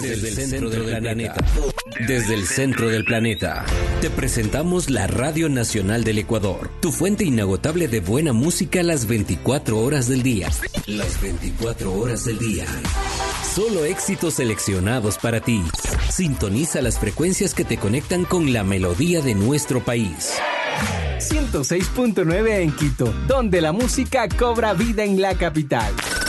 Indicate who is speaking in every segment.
Speaker 1: Desde el centro del planeta. Desde el centro del planeta. Te presentamos la Radio Nacional del Ecuador. Tu fuente inagotable de buena música las 24 horas del día. Las 24 horas del día. Solo éxitos seleccionados para ti. Sintoniza las frecuencias que te conectan con la melodía de nuestro país.
Speaker 2: 106.9 en Quito, donde la música cobra vida en la capital.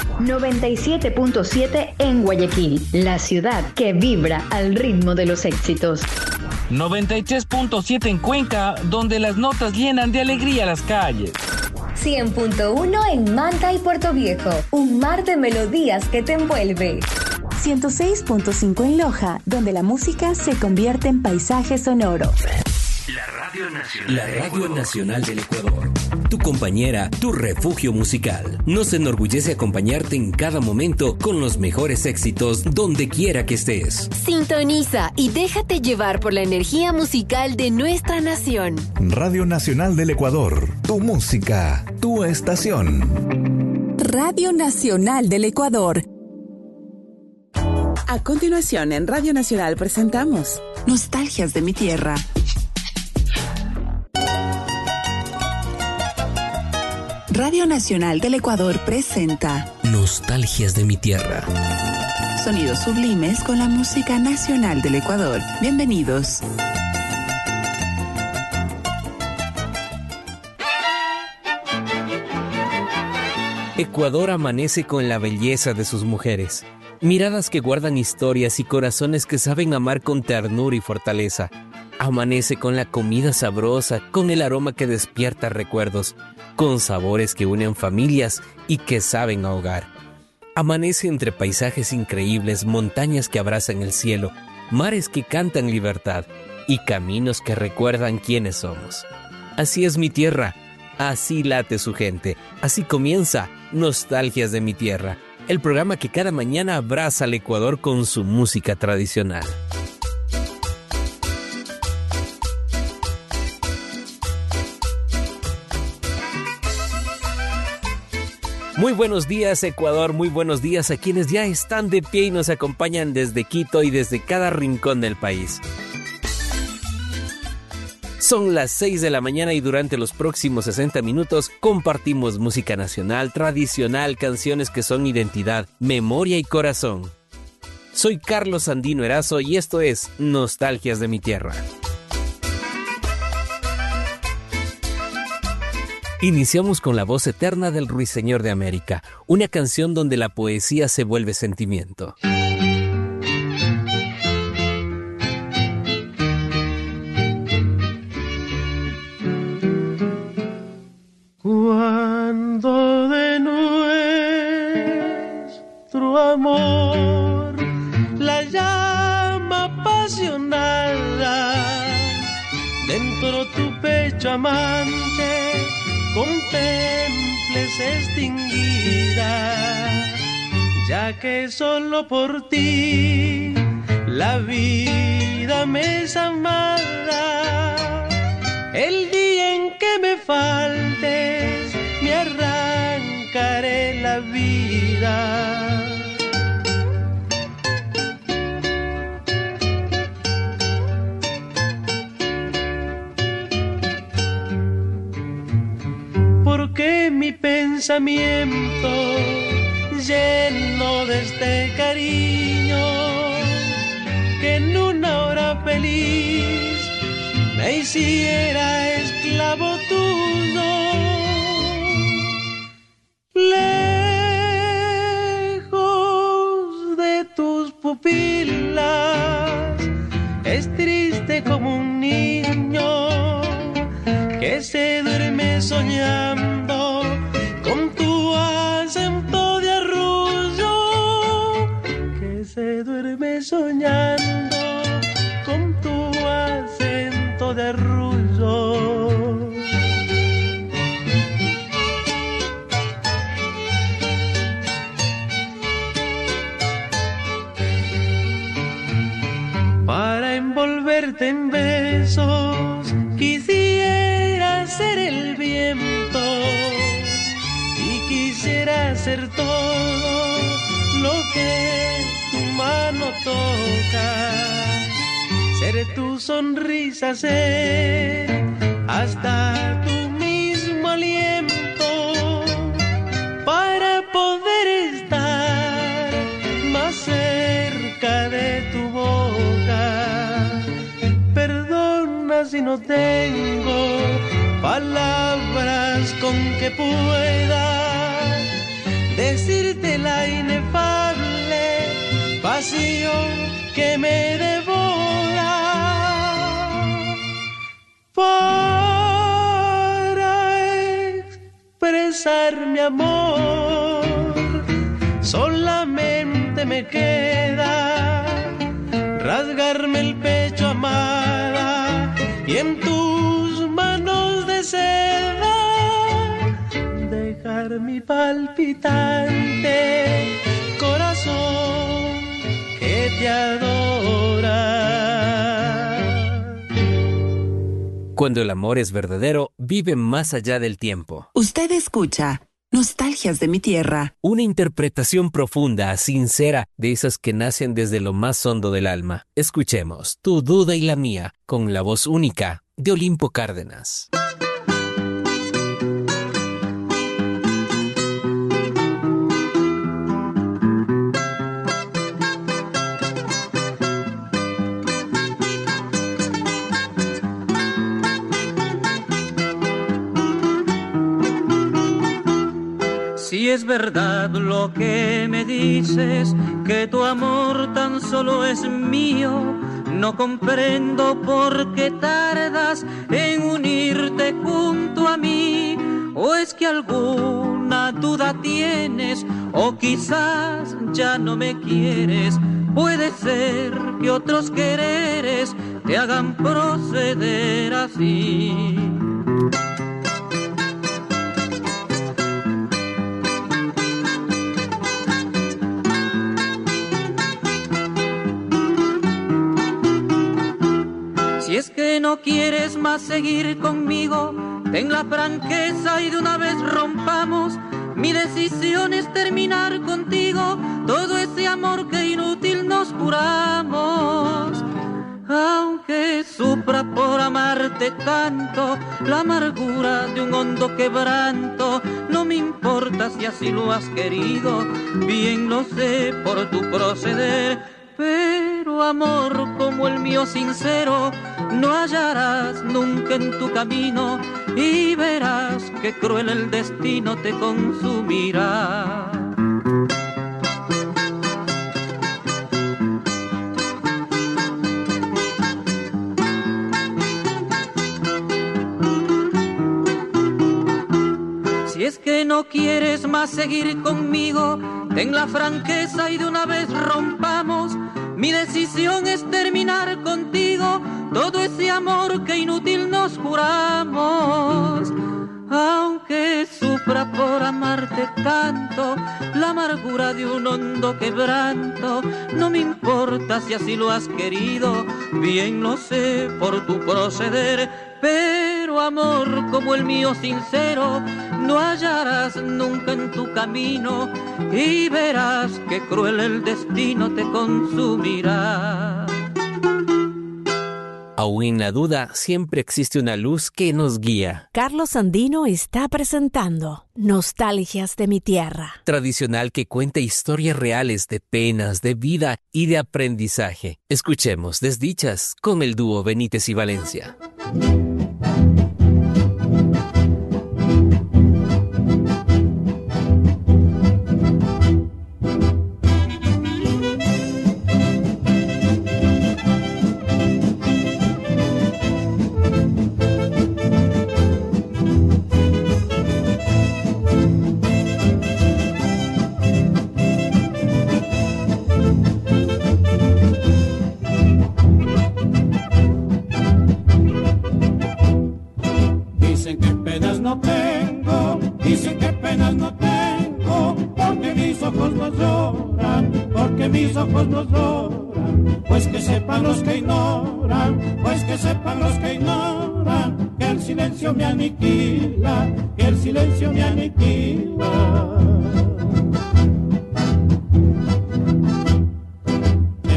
Speaker 3: 97.7 en Guayaquil, la ciudad que vibra al ritmo de los éxitos.
Speaker 4: 93.7 en Cuenca, donde las notas llenan de alegría las calles.
Speaker 5: 100.1 en Manta y Puerto Viejo, un mar de melodías que te envuelve.
Speaker 6: 106.5 en Loja, donde la música se convierte en paisaje sonoro.
Speaker 1: La Radio Nacional del Ecuador. Tu compañera, tu refugio musical. Nos enorgullece acompañarte en cada momento con los mejores éxitos donde quiera que estés.
Speaker 7: Sintoniza y déjate llevar por la energía musical de nuestra nación.
Speaker 8: Radio Nacional del Ecuador. Tu música, tu estación.
Speaker 6: Radio Nacional del Ecuador.
Speaker 9: A continuación, en Radio Nacional presentamos Nostalgias de mi tierra. Radio Nacional del Ecuador presenta
Speaker 1: Nostalgias de mi tierra.
Speaker 9: Sonidos sublimes con la música nacional del Ecuador. Bienvenidos.
Speaker 10: Ecuador amanece con la belleza de sus mujeres. Miradas que guardan historias y corazones que saben amar con ternura y fortaleza. Amanece con la comida sabrosa, con el aroma que despierta recuerdos, con sabores que unen familias y que saben ahogar. Amanece entre paisajes increíbles, montañas que abrazan el cielo, mares que cantan libertad y caminos que recuerdan quiénes somos. Así es mi tierra, así late su gente, así comienza Nostalgias de mi tierra, el programa que cada mañana abraza al Ecuador con su música tradicional. Muy buenos días, Ecuador, muy buenos días a quienes ya están de pie y nos acompañan desde Quito y desde cada rincón del país. Son las 6 de la mañana y durante los próximos 60 minutos compartimos música nacional, tradicional, canciones que son identidad, memoria y corazón. Soy Carlos Andino Erazo y esto es Nostalgias de mi tierra. Iniciamos con la voz eterna del Ruiseñor de América, una canción donde la poesía se vuelve sentimiento.
Speaker 11: Cuando de nuestro amor la llama apasionada dentro tu pecho amante contemples extinguida, ya que solo por ti la vida me es amada. El día en que me faltes, me arrancaré la vida. Porque mi pensamiento lleno de este cariño, que en una hora feliz me hiciera esclavo tuyo. Lejos de tus pupilas, es triste como un niño que se duerme soñando con tu acento de arrullo, que se duerme soñando con tu acento de arrullo. Para envolverte en besos quisiera ser el viento y quisiera ser todo lo que tu mano mano toca, seré tu sonrisa, ser hasta tu mismo aliento para poder estar más cerca de tu boca. Perdona si no tengo palabras con que pueda decirte la inefable pasión que me devora. Para expresar mi amor solamente me queda rasgarme el pecho, amada, y en tus manos de seda dejar mi palpitante corazón que te adora.
Speaker 10: Cuando el amor es verdadero, vive más allá del tiempo.
Speaker 9: Usted escucha Nostalgias de mi Tierra.
Speaker 10: Una interpretación profunda, sincera, de esas que nacen desde lo más hondo del alma. Escuchemos Tu duda y la mía, con la voz única de Olimpo Cárdenas.
Speaker 12: Si es verdad lo que me dices, que tu amor tan solo es mío, no comprendo por qué tardas en unirte junto a mí. ¿O es que alguna duda tienes? ¿O quizás ya no me quieres? Puede ser que otros quereres te hagan proceder así. Si es que no quieres más seguir conmigo, ten la franqueza y de una vez rompamos. Mi decisión es terminar contigo todo ese amor que inútil nos juramos. Aunque sufra por amarte tanto la amargura de un hondo quebranto, no me importa si así lo has querido, bien lo sé por tu proceder. Pero amor como el mío sincero no hallarás nunca en tu camino, y verás que cruel el destino te consumirá. Si es que no quieres más seguir conmigo, ten la franqueza y de una vez rompamos. Mi decisión es terminar contigo todo ese amor que inútil nos juramos. Aunque sufra por amarte tanto la amargura de un hondo quebranto, no me importa si así lo has querido, bien lo sé por tu proceder. Pero amor como el mío sincero no hallarás nunca en tu camino, y verás que cruel el destino te consumirá.
Speaker 10: Aún en la duda, siempre existe una luz que nos guía.
Speaker 13: Carlos Andino está presentando Nostalgias de mi Tierra.
Speaker 10: Tradicional que cuenta historias reales de penas, de vida y de aprendizaje. Escuchemos Desdichas con el dúo Benítez y Valencia.
Speaker 14: Mis ojos no lloran, pues que sepan los que ignoran, pues que sepan los que ignoran, que el silencio me aniquila, que el silencio me aniquila.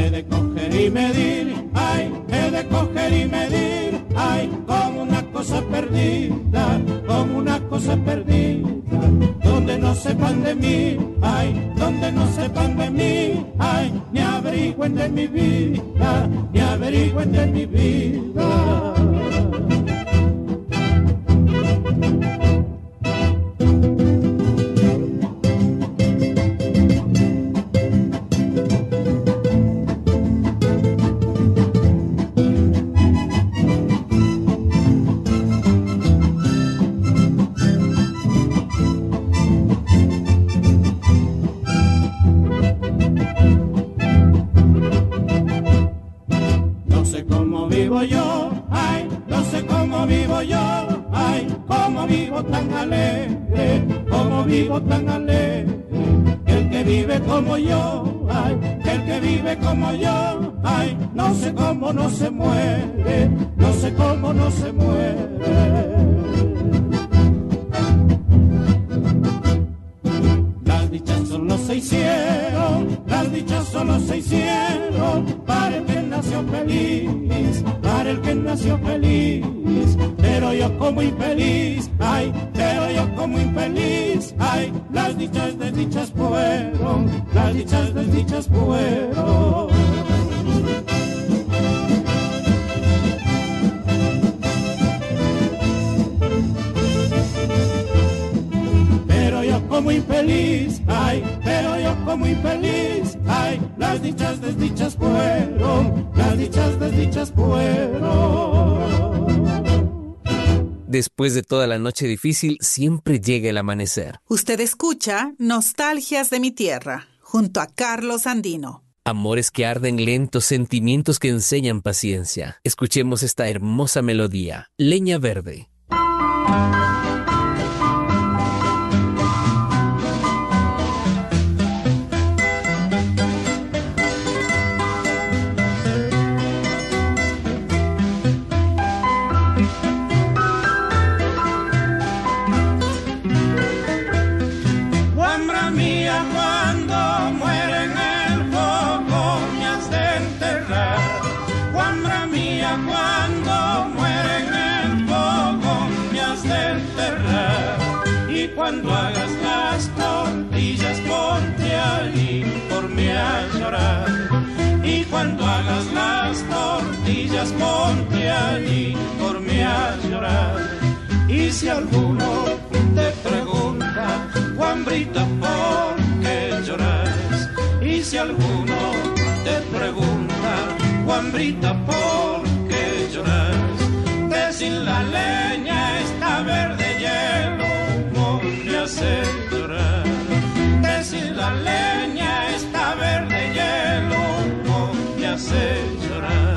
Speaker 14: coger y medir, ay, he de coger y medir, ay, como una cosa perdida, como una cosa perdida, donde no sepan de mí, ay, donde no sepan de mí, ay, ni averigüen de mi vida, ni averigüen de mi vida. Tan alegre, que el que vive como yo, ay, que el que vive como yo, ay, no sé cómo no se muere, no sé cómo no se muere. Las dichas solo se hicieron, las dichas solo se hicieron para el que nació feliz, para el que nació feliz. Pero yo como infeliz, ay, pero yo como infeliz, ay, las dichas desdichas fueron, las dichas desdichas fueron. Pero yo como infeliz, ay, pero yo como infeliz, ay, las dichas desdichas fueron, las dichas desdichas fueron.
Speaker 10: Después de toda la noche difícil, siempre llega el amanecer.
Speaker 15: Usted escucha Nostalgias de mi tierra, junto a Carlos Andino.
Speaker 10: Amores que arden lentos, sentimientos que enseñan paciencia. Escuchemos esta hermosa melodía, Leña Verde.
Speaker 14: Cuando hagas las tortillas ponte allí por mí a llorar. Y cuando hagas las tortillas ponte allí por mí a llorar. Y si alguno te pregunta, Juanbrita, ¿por qué lloras? Y si alguno te pregunta, Juanbrita, ¿por qué lloras? Decir la leña está verde y el humo me hace llorar. Decir la leña está verde y el humo me hace llorar.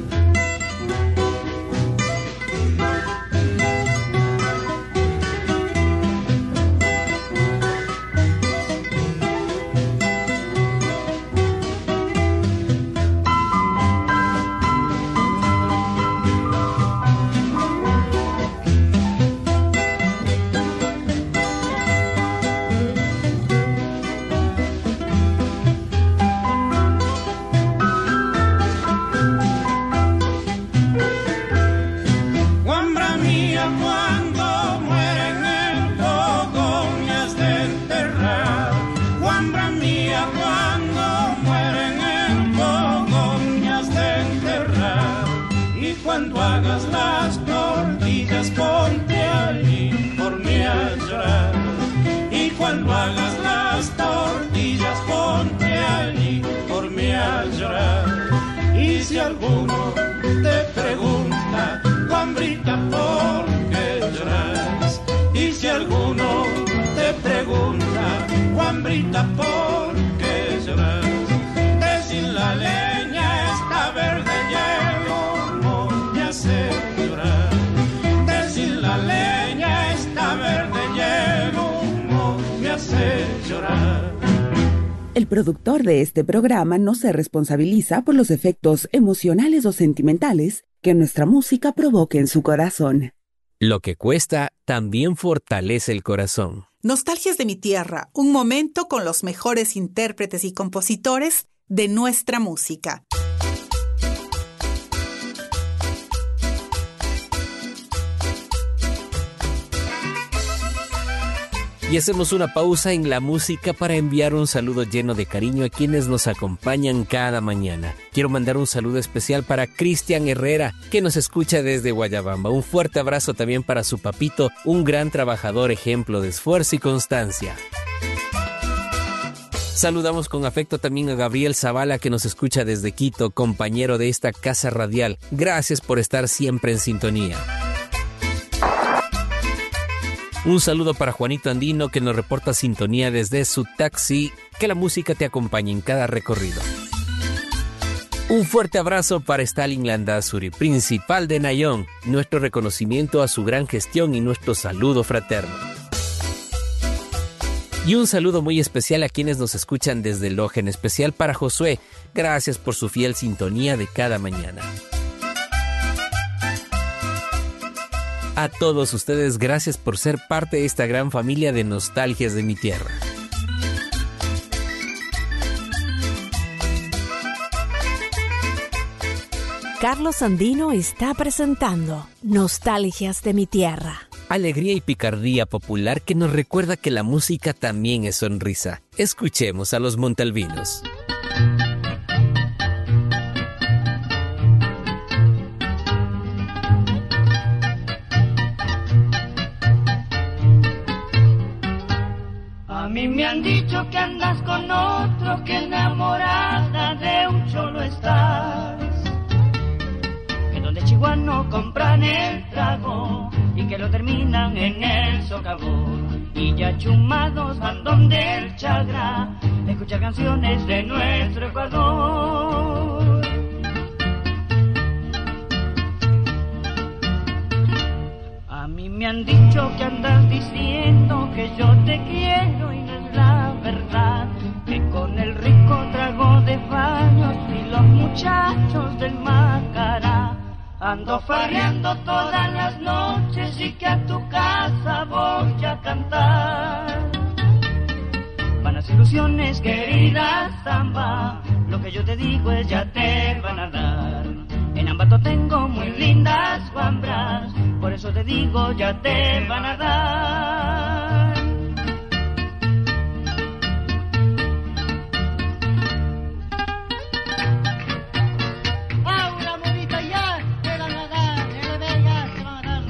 Speaker 14: Cuando hagas las tortillas ponte allí por mí a llorar. Y cuando hagas las tortillas ponte allí por mí a llorar. Y si alguno te pregunta, Juanbrita, ¿por qué lloras? Y si alguno te pregunta, Juanbrita, ¿por qué lloras? Decir la leña está verde y el humo me hace llorar. Decir la leña está verde y el humo me hace llorar.
Speaker 9: El productor de este programa no se responsabiliza por los efectos emocionales o sentimentales que nuestra música provoque en su corazón.
Speaker 10: Lo que cuesta también fortalece el corazón.
Speaker 15: Nostalgias de mi tierra, un momento con los mejores intérpretes y compositores de nuestra música.
Speaker 10: Y hacemos una pausa en la música para enviar un saludo lleno de cariño a quienes nos acompañan cada mañana. Quiero mandar un saludo especial para Cristian Herrera, que nos escucha desde Guayabamba. Un fuerte abrazo también para su papito, un gran trabajador, ejemplo de esfuerzo y constancia. Saludamos con afecto también a Gabriel Zavala, que nos escucha desde Quito, compañero de esta casa radial. Gracias por estar siempre en sintonía. Un saludo para Juanito Andino, que nos reporta sintonía desde su taxi. Que la música te acompañe en cada recorrido. Un fuerte abrazo para Stalin Landazuri, principal de Nayón. Nuestro reconocimiento a su gran gestión y nuestro saludo fraterno. Y un saludo muy especial a quienes nos escuchan desde Loja, en especial para Josué. Gracias por su fiel sintonía de cada mañana. A todos ustedes, gracias por ser parte de esta gran familia de Nostalgias de mi Tierra.
Speaker 13: Carlos Andino está presentando Nostalgias de mi Tierra.
Speaker 10: Alegría y picardía popular que nos recuerda que la música también es sonrisa. Escuchemos a los montalvinos.
Speaker 11: A mí me han dicho que andas con otro, que enamorada de un cholo estás, que donde Chihuahua no compran el trago y que lo terminan en el socavón, y ya chumados van donde el Chagra escuchar canciones de nuestro Ecuador. A mí me han dicho que andas diciendo que yo te quiero y no es la verdad, que con el rico trago de baños y los muchachos del Macará ando farreando todas las noches y que a tu casa voy a cantar. Vanas ilusiones, querida samba, lo que yo te digo es ya te van a dar. En Ambato tengo muy lindas guambras, por eso te digo ya te van a dar.
Speaker 16: Ahora bonita ya te van a dar, ya te van a dar.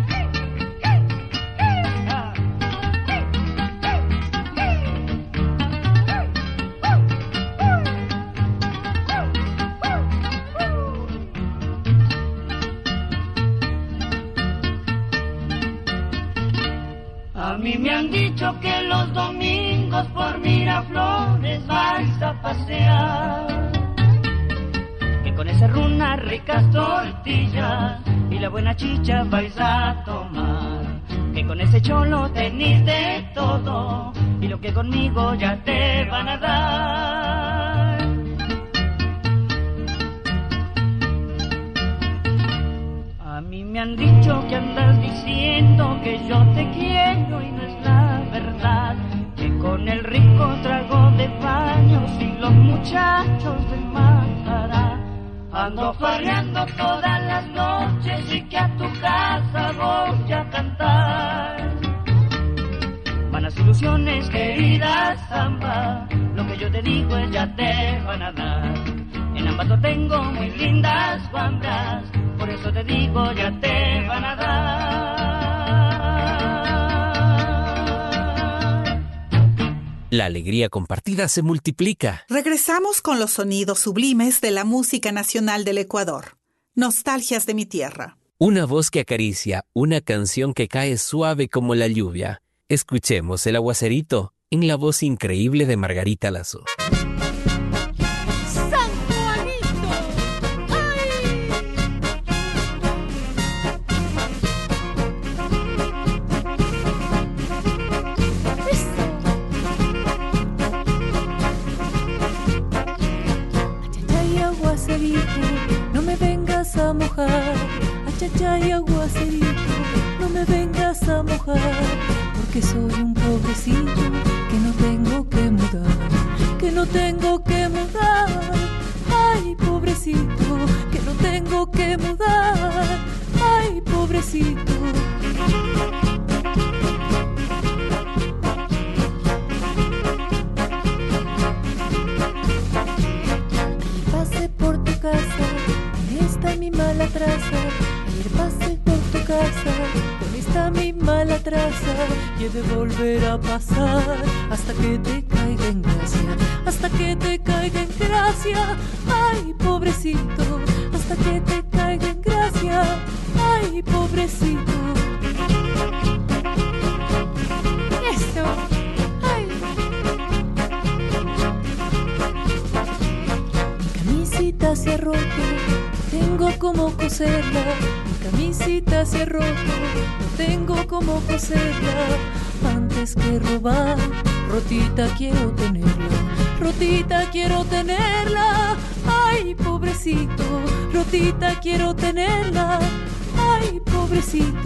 Speaker 11: A mí me han dicho que los domingos por Miraflores vais a pasear, que con esa runa ricas tortillas y la buena chicha vais a tomar, que con ese cholo tenéis de todo y lo que conmigo ya te van a dar. A mí me han dicho que andas diciendo que yo te quiero y no es la verdad, que con el rico trago de baños y los muchachos del Macará ando farreando todas las noches y que a tu casa voy a cantar. Vanas ilusiones, querida samba, lo que yo te digo es ya te van a dar. En Ambato tengo muy lindas guambras, por eso te digo ya te van a dar.
Speaker 10: La alegría compartida se multiplica.
Speaker 15: Regresamos con los sonidos sublimes de la música nacional del Ecuador. Nostalgias de mi tierra.
Speaker 10: Una voz que acaricia, una canción que cae suave como la lluvia. Escuchemos El Aguacerito en la voz increíble de Margarita Lazo.
Speaker 17: No me vengas a mojar, achachay aguacerito, no me vengas a mojar, porque soy un pobrecillo que no tengo que mudar, que no tengo que mudar. Ay, pobrecito, que no tengo que mudar. Ay, pobrecito. mala traza. Ayer pasé por tu casa con esta misma la traza, y he de volver a pasar hasta que te caiga en gracia, hasta que te caiga en gracia. Ay, pobrecito, hasta que te caiga en gracia. Ay, pobrecito. Eso. Ay. Mi camisita se ha roto, tengo como coserla. Mi camisita se ha roto, no tengo como coserla. Antes que robar, rotita quiero tenerla, rotita quiero tenerla. Ay, pobrecito, rotita quiero tenerla. Ay, pobrecito.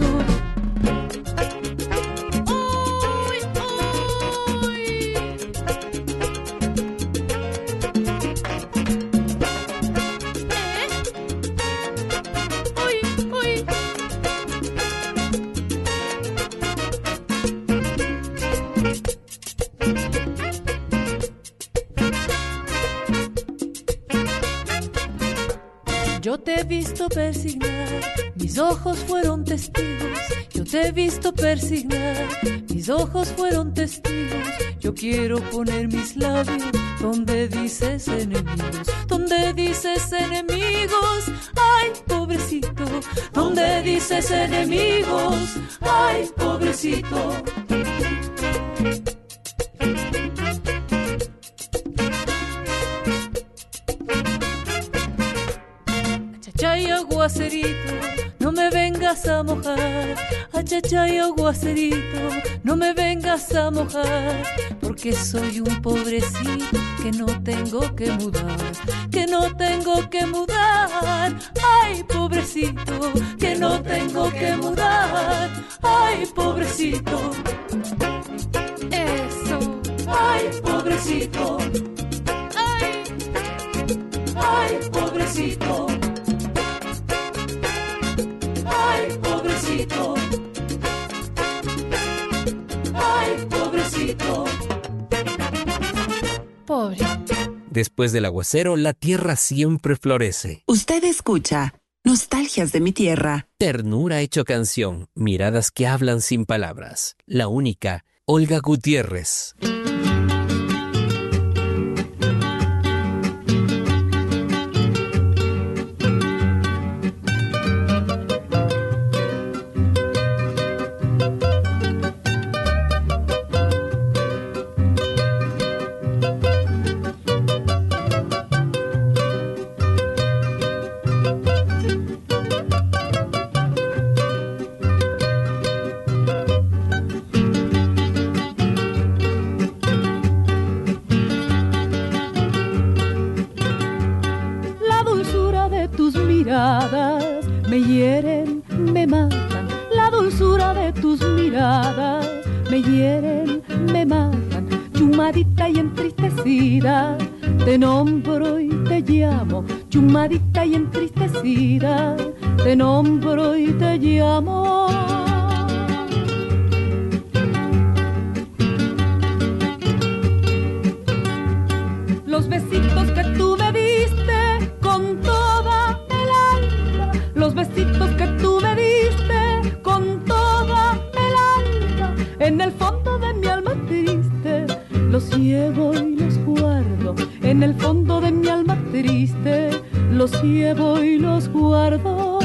Speaker 17: Yo te he visto persignar, mis ojos fueron testigos. Yo te he visto persignar, mis ojos fueron testigos. Yo quiero poner mis labios donde dices enemigos, donde dices enemigos. Ay, pobrecito, donde dices enemigos. Ay, pobrecito. Achachay, aguacerito, no me vengas a mojar. Achachay, aguacerito, no me vengas a mojar. Porque soy un pobrecito que no tengo que mudar, que no tengo que mudar. Ay, pobrecito, que no tengo que mudar. Ay, pobrecito. Eso. Ay, pobrecito. Ay, ay, pobrecito. Ay, pobrecito. Ay, pobrecito.
Speaker 13: Pobre.
Speaker 10: Después del aguacero, la tierra siempre florece.
Speaker 9: Usted escucha Nostalgias de mi tierra.
Speaker 10: Ternura hecho canción, miradas que hablan sin palabras. La única, Olga Gutiérrez.
Speaker 17: Me hieren, me matan, la dulzura de tus miradas. Me hieren, me matan, chumadita y entristecida. Te nombro y te llamo, chumadita y entristecida. Te nombro y te llamo. Los besitos que tú me diste con toda el alma, los besitos que tú me diste con toda el alma, en el fondo de mi alma triste, los llevo y los guardo, en el fondo de mi alma triste, los llevo y los guardo.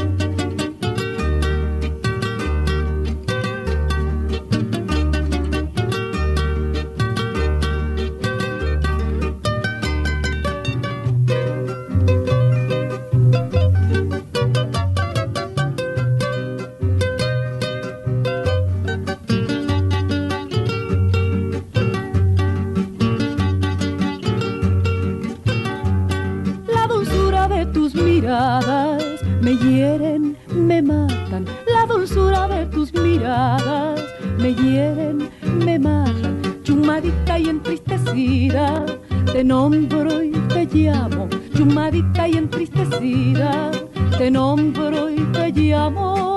Speaker 17: Me hieren, me matan, la dulzura de tus miradas. Me hieren, me matan, chumadita y entristecida. Te nombro y te llamo, chumadita y entristecida. Te nombro y te llamo.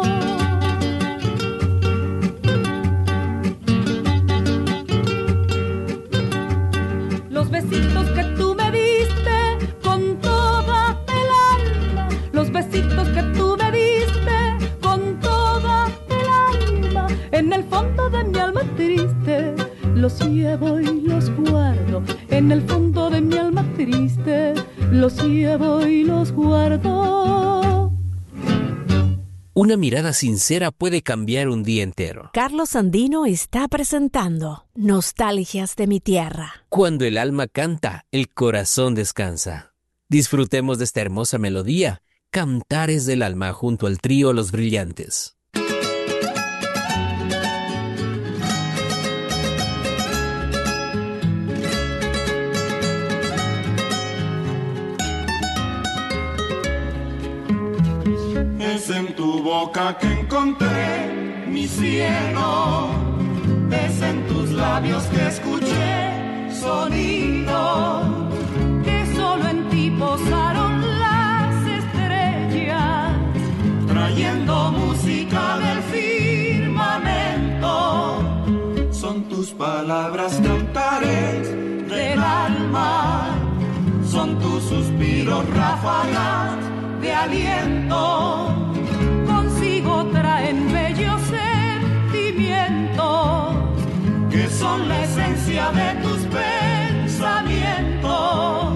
Speaker 17: Los besitos que tú me diste con toda el alma, los besitos llevo y los guardo en el fondo de mi alma triste, los llevo y los guardo.
Speaker 10: Una mirada sincera puede cambiar un día entero.
Speaker 13: Carlos Andino está presentando Nostalgias de mi tierra.
Speaker 10: Cuando el alma canta, el corazón descansa. Disfrutemos de esta hermosa melodía, Cantares del Alma, junto al trío Los Brillantes.
Speaker 14: Es en tu boca que encontré mi cielo, es en tus labios que escuché sonido,
Speaker 17: que solo en ti posaron las estrellas,
Speaker 14: trayendo música del firmamento. Son tus palabras cantares del alma, son tus suspiros ráfagas de aliento,
Speaker 17: consigo traen bellos sentimientos,
Speaker 14: que son la esencia de tus pensamientos.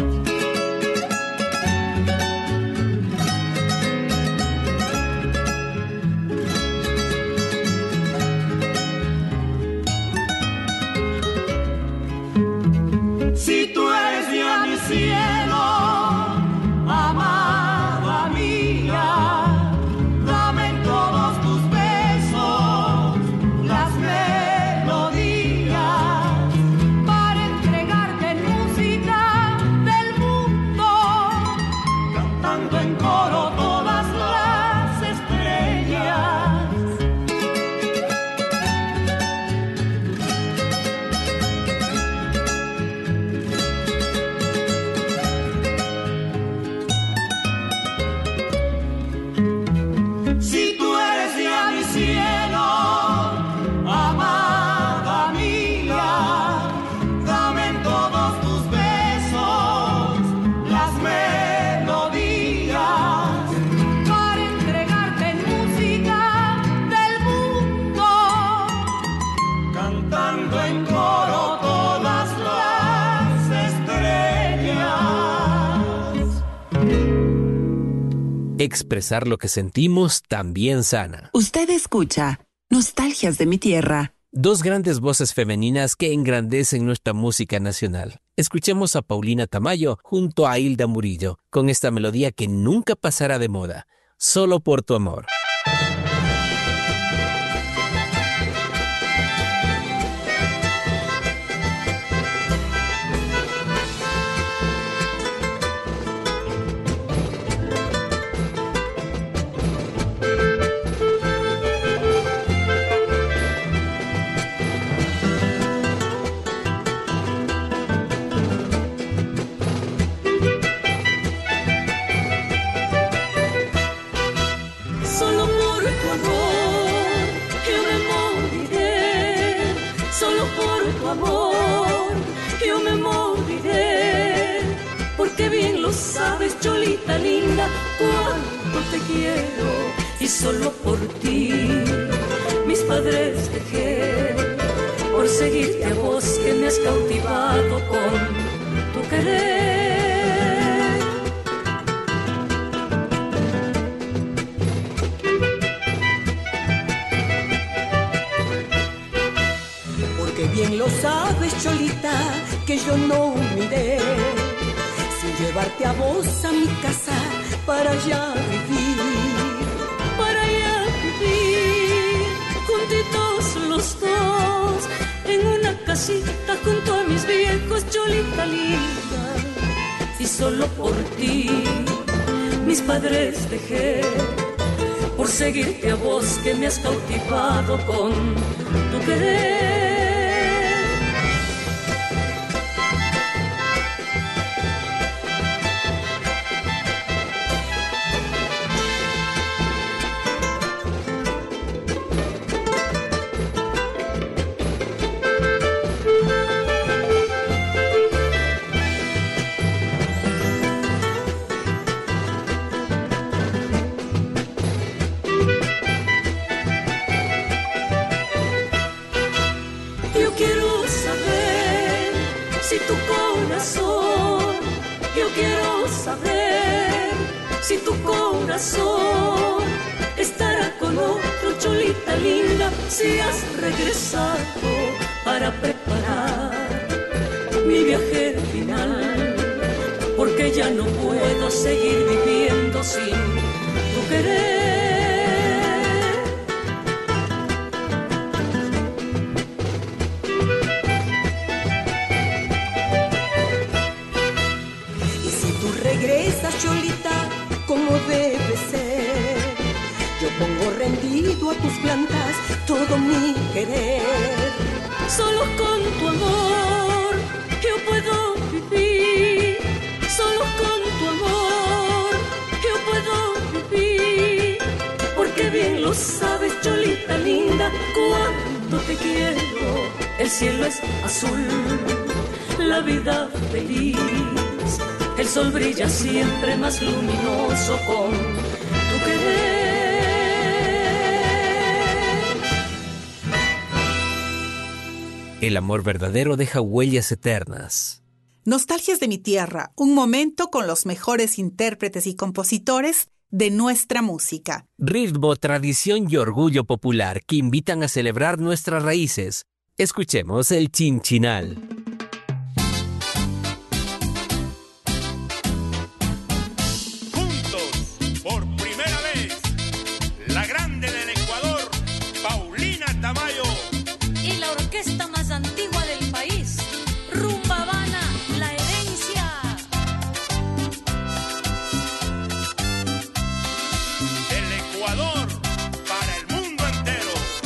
Speaker 14: Si tú eres ya mi cielo, amada mía, dame en todos tus besos las melodías
Speaker 17: para entregarte en música del mundo,
Speaker 14: cantando en coro todas las estrellas. Si tú eres ya mi cielo, amada mía, dame en todos tus besos las melodías
Speaker 17: para entregarte en música del mundo,
Speaker 14: cantando en coro todas las estrellas.
Speaker 10: Expresar lo que sentimos también sana.
Speaker 9: Usted escucha Nostalgias de mi tierra.
Speaker 10: Dos grandes voces femeninas que engrandecen nuestra música nacional. Escuchemos a Paulina Tamayo junto a Hilda Murillo, con esta melodía que nunca pasará de moda, Solo por tu amor.
Speaker 17: solo por tu amor yo me moriré, solo por tu amor yo me moriré, porque bien lo sabes, cholita linda, cuánto te quiero, y solo por ti mis padres dejé, por seguirte a vos que me has cautivado con tu querer. Porque bien lo sabes, cholita, que yo no miré sin llevarte a vos a mi casa para allá vivir, juntitos los dos, en una casita junto a mis viejos, cholita linda, y solo por ti mis padres dejé, por seguirte a vos que me has cautivado con tu querer.
Speaker 18: saber si tu corazón estará con otro, cholita linda, si has regresado para preparar mi viaje final, porque ya no puedo seguir viviendo sin tu querer.
Speaker 19: Y si tú regresas, cholita, como debe ser, yo pongo rendido a tus plantas todo mi querer.
Speaker 18: Solo con tu amor yo puedo vivir, solo con tu amor yo puedo vivir, porque bien lo sabes, cholita linda, cuánto te quiero. El cielo es azul, la vida feliz, el sol brilla siempre más luminoso con tu querer.
Speaker 10: El amor verdadero deja huellas eternas.
Speaker 15: Nostalgias de mi tierra, un momento con los mejores intérpretes y compositores de nuestra música.
Speaker 10: Ritmo, tradición y orgullo popular que invitan a celebrar nuestras raíces. Escuchemos el Chinchinal.
Speaker 20: Juntos, por primera vez, la grande del Ecuador, Paulina Tamayo.
Speaker 21: Y la orquesta más antigua del país, Rumba Habana, La Herencia.
Speaker 20: Del Ecuador para el mundo entero.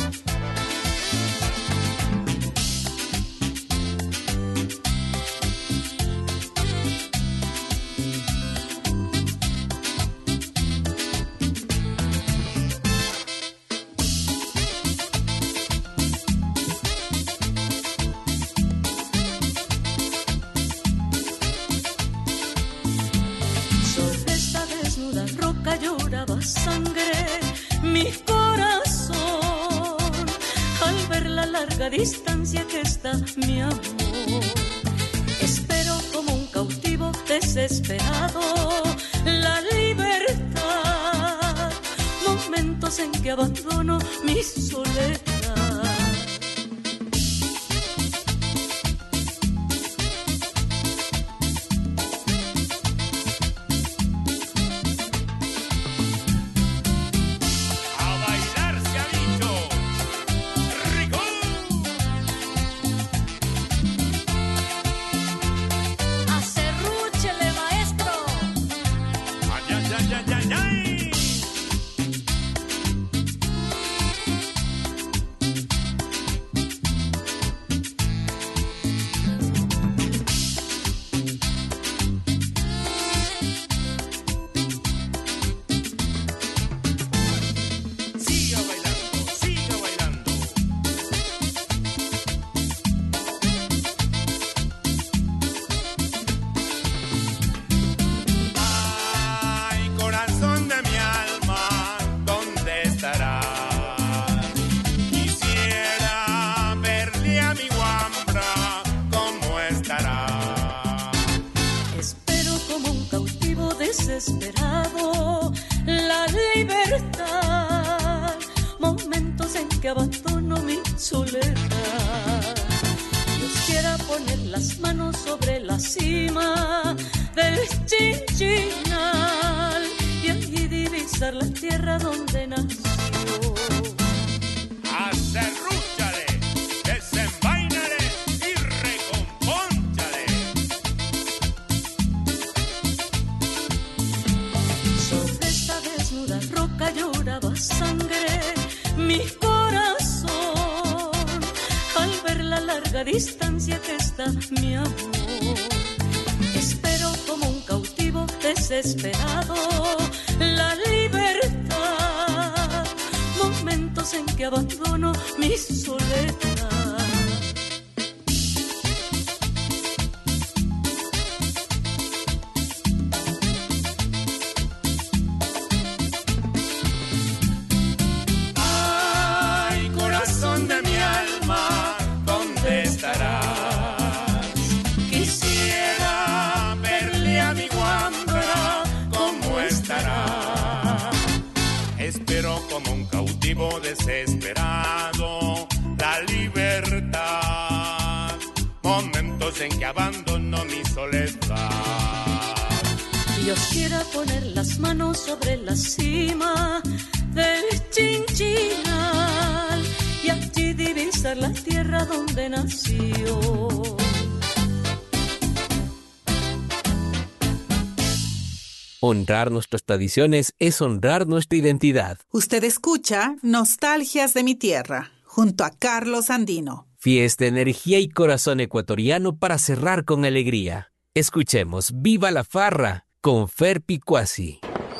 Speaker 18: Lloraba sangre mi corazón al ver la larga distancia que está mi amor. Espero como un cautivo desesperado la libertad, momentos en que abandono mi soledad. Desesperado la libertad, momentos en que abandono mi soledad. Dios quiera poner las manos sobre la cima del Chinchinal y allí divisar la tierra donde nació.
Speaker 20: Acerrúchale, desenvaínale y recompónchale.
Speaker 18: Sobre esta desnuda roca lloraba sangre mi corazón al ver la larga distancia que está mi amor. Espero como un cautivo desesperado la libertad, momentos en que abandono mi soledad.
Speaker 20: Ay, corazón de mi alma, ¿dónde estarás? Quisiera verle a mi guambra vivo desesperado la libertad, momentos en que abandono mi soledad.
Speaker 21: Dios quiera poner las manos sobre la cima del Chinchinal y allí divisar la tierra donde nació.
Speaker 10: Honrar nuestras tradiciones es honrar nuestra identidad.
Speaker 15: Usted escucha Nostalgias de mi tierra, junto a Carlos Andino.
Speaker 10: Fiesta, energía y corazón ecuatoriano para cerrar con alegría. Escuchemos Viva la Farra con Fer Picuasi.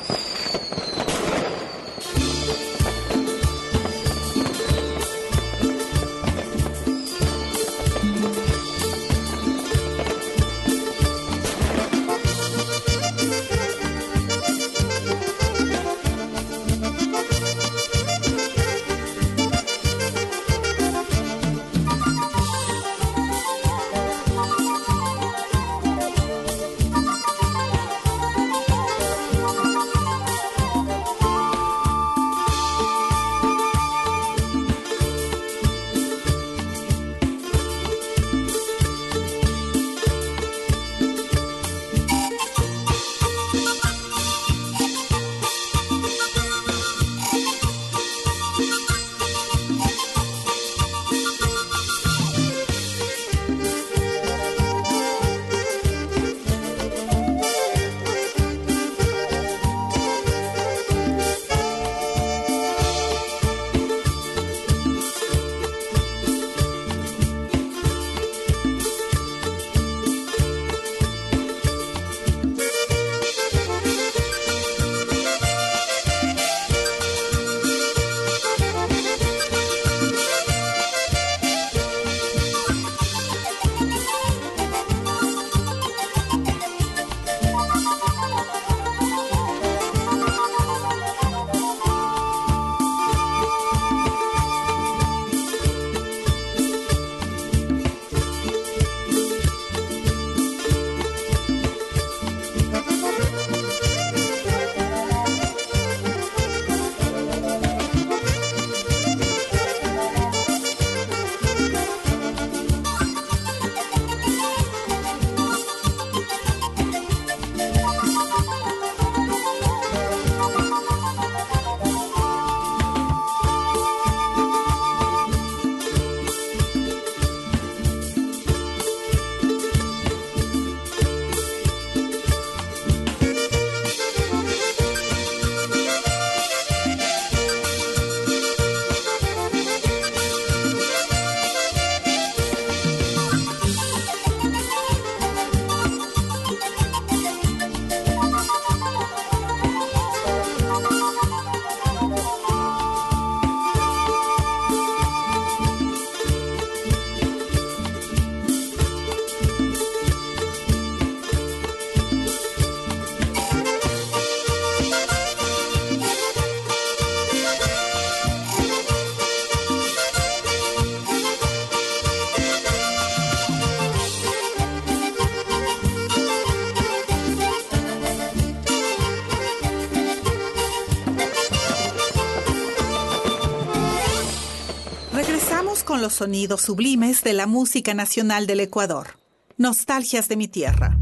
Speaker 15: Con los sonidos sublimes de la música nacional del Ecuador. Nostalgias de mi tierra.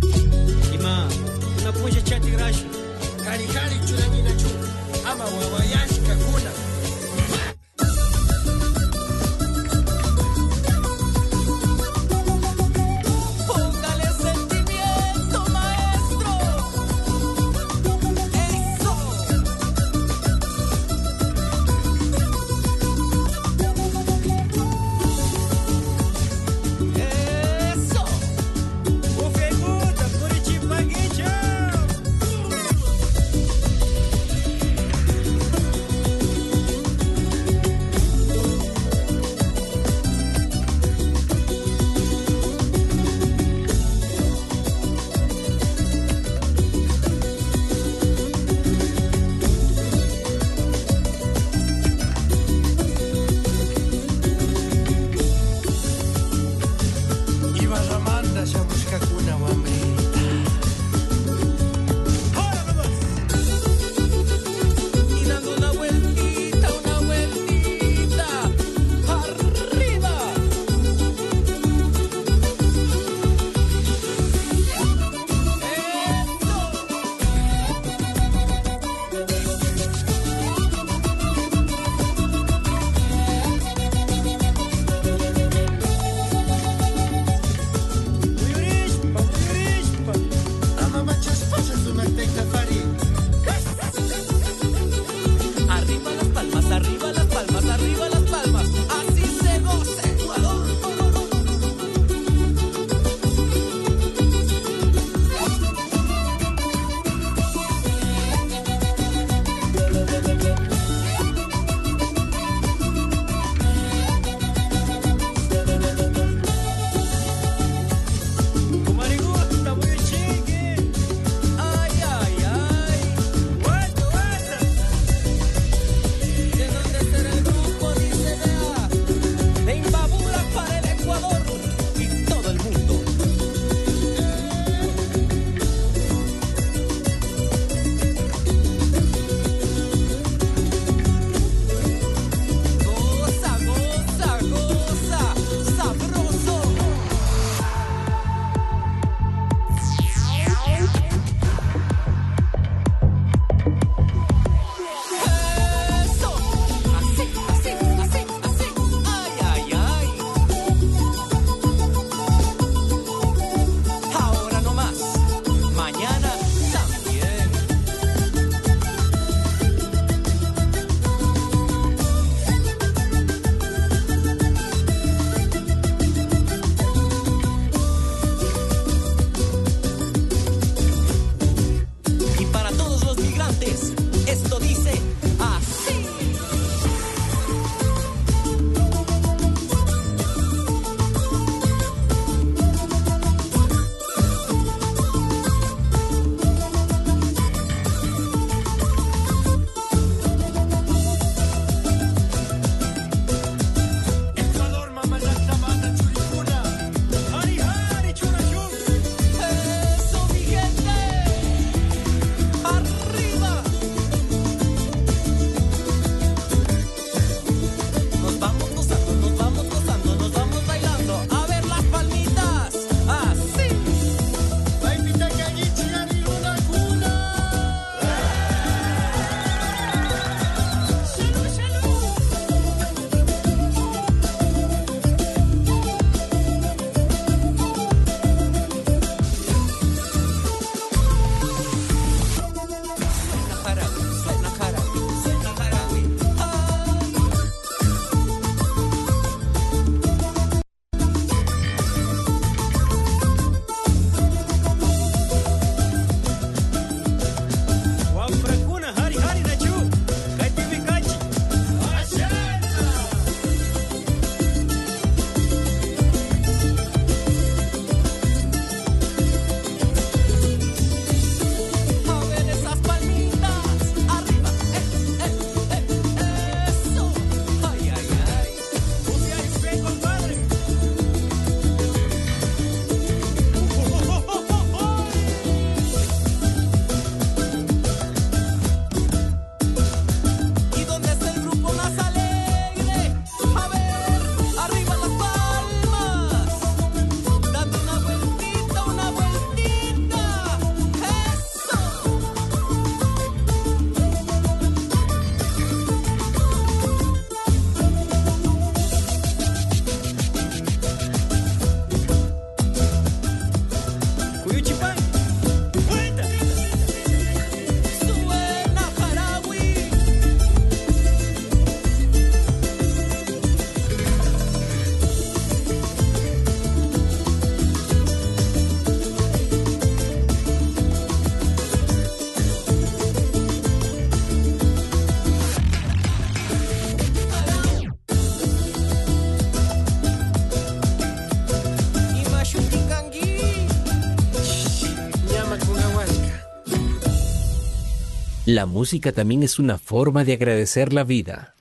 Speaker 10: La música también es una forma de agradecer la vida.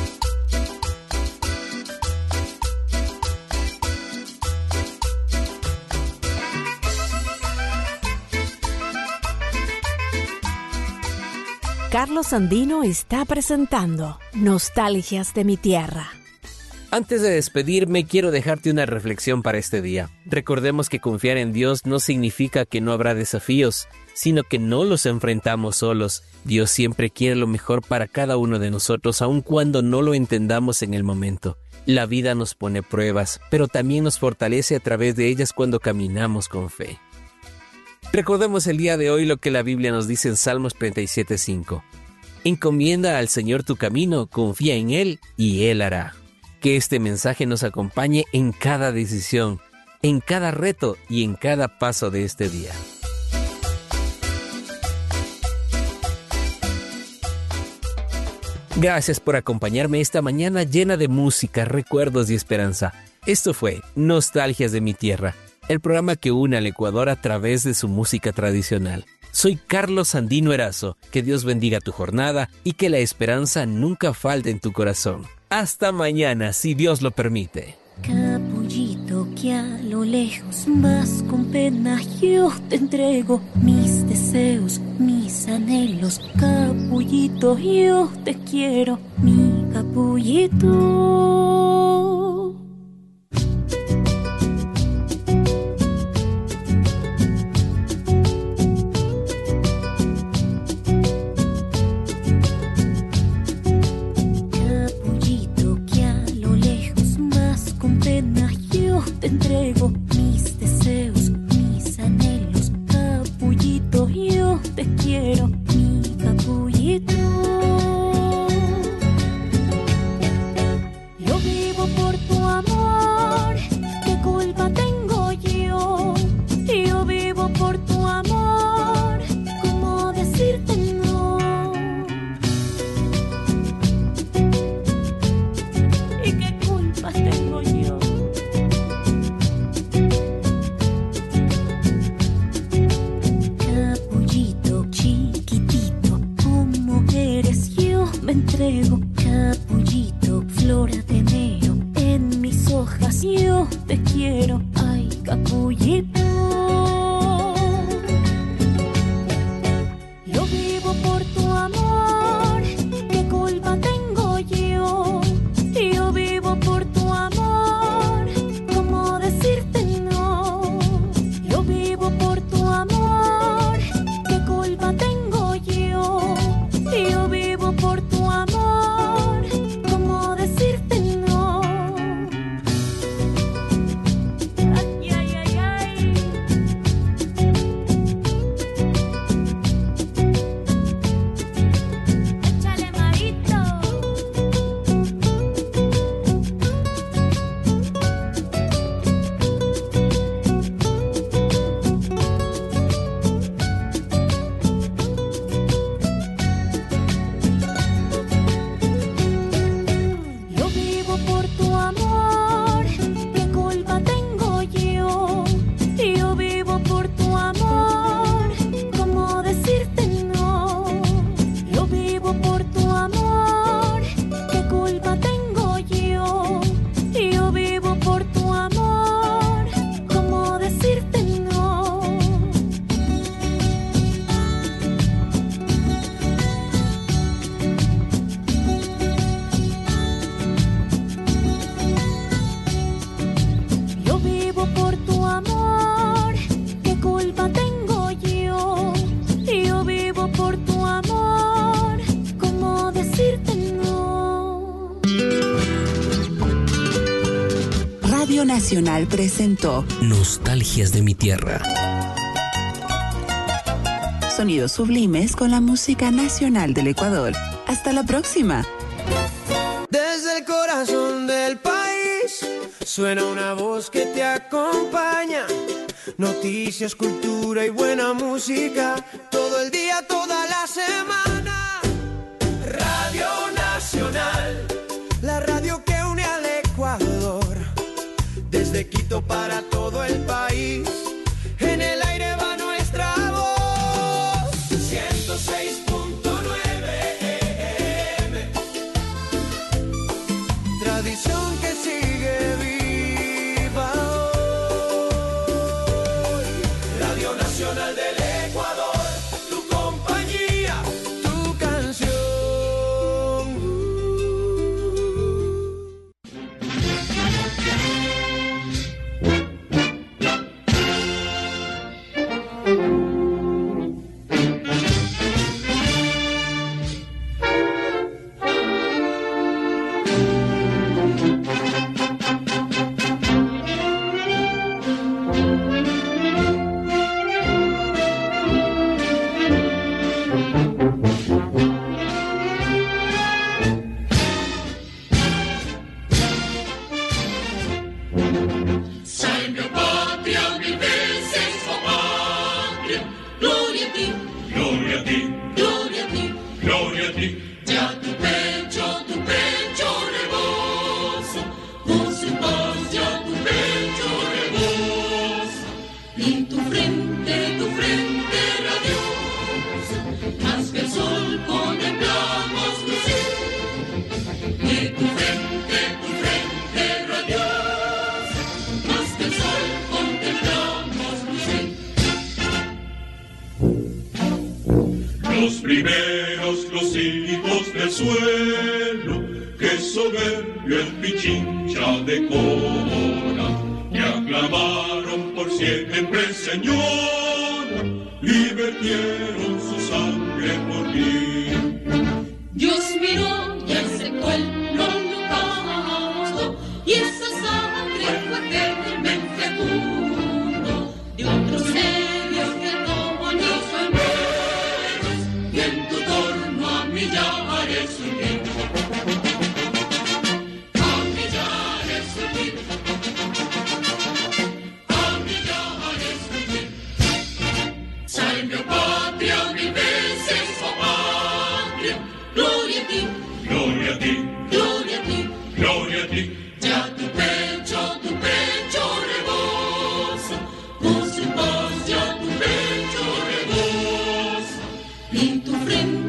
Speaker 13: Carlos Andino está presentando Nostalgias de mi tierra.
Speaker 10: Antes de despedirme, quiero dejarte una reflexión para este día. Recordemos que confiar en Dios no significa que no habrá desafíos, sino que no los enfrentamos solos. Dios siempre quiere lo mejor para cada uno de nosotros, aun cuando no lo entendamos en el momento. La vida nos pone pruebas, pero también nos fortalece a través de ellas cuando caminamos con fe. Recordemos el día de hoy lo que la Biblia nos dice en Salmos 37:5. Encomienda al Señor tu camino, confía en Él y Él hará. Que este mensaje nos acompañe en cada decisión, en cada reto y en cada paso de este día. Gracias por acompañarme esta mañana llena de música, recuerdos y esperanza. Esto fue Nostalgias de mi tierra, el programa que une al Ecuador a través de su música tradicional. Soy Carlos Andino Erazo. Que Dios bendiga tu jornada y que la esperanza nunca falte en tu corazón. Hasta mañana, si Dios lo permite.
Speaker 18: Capullito que a lo lejos vas con pena, yo te entrego mis deseos, mis anhelos. Capullito, yo te quiero, mi capullito. Te entrego mis deseos, mis anhelos. Capullito, yo te quiero, mi capullito. Yo vivo por tu amor, ¿qué culpa tengo yo? Yo vivo por tu amor, ¿cómo decirte no? ¿Y qué culpa tengo yo? Me entrego, capullito, flor de enero, en mis hojas yo te quiero, ay, capullito. Yo vivo por tu amor, ¿qué culpa tengo yo? Yo vivo por tu amor, ¿cómo decirte no? Yo vivo por tu amor, ¿qué culpa tengo yo? Yo vivo por tu amor, ¿cómo decirte no? Ay, ay, ay, ay. Échale, Marito. Yo vivo por tu amor, ¿qué culpa tengo yo? Yo vivo por tu amor, ¿cómo decirte no? Yo vivo por tu amor, ¿qué culpa tengo yo? Yo vivo por tu amor, ¿cómo decirte no? Yo vivo por tu amor, ¿qué culpa tengo yo? Yo vivo por tu amor, ¿cómo decirte no?
Speaker 9: Radio Nacional presentó
Speaker 1: Nostalgias de mi tierra.
Speaker 9: Sonidos sublimes con la música nacional del Ecuador. Hasta la próxima.
Speaker 2: Desde el corazón del país suena una voz que te acompaña. Noticias, cultura y buena música, todo el día, toda la semana. Radio Nacional, la radio que une al Ecuador. Desde Quito para todo el país, en el aire va nuestra voz. 106.9
Speaker 3: gloria a ti. Ya tu pecho rebosa, con su paz ya tu pecho rebosa. Y tu frente radiosa, más que el sol contemplamos lucir. Y tu frente radiosa, más que el sol contemplamos lucir. Los primeros, los hijos del suelo, que soberbio el Pichincha decora, y aclamaron por siempre, Señora, y vertieron su sangre por ti.
Speaker 21: Dios miró y él secó el holocausto, y esa sangre fue firmemente fecunda de otros medios que no han hizo en veros, y en tu torno a millares unir. A millares unir. A millares unir. Salve, oh patria, mil veces, oh patria. Gloria a ti,
Speaker 3: Gloria a ti,
Speaker 21: gloria a ti.
Speaker 3: gloria a ti.
Speaker 21: Ya tu pecho rebosa, con su paz ya tu pecho rebosa. Y tu frente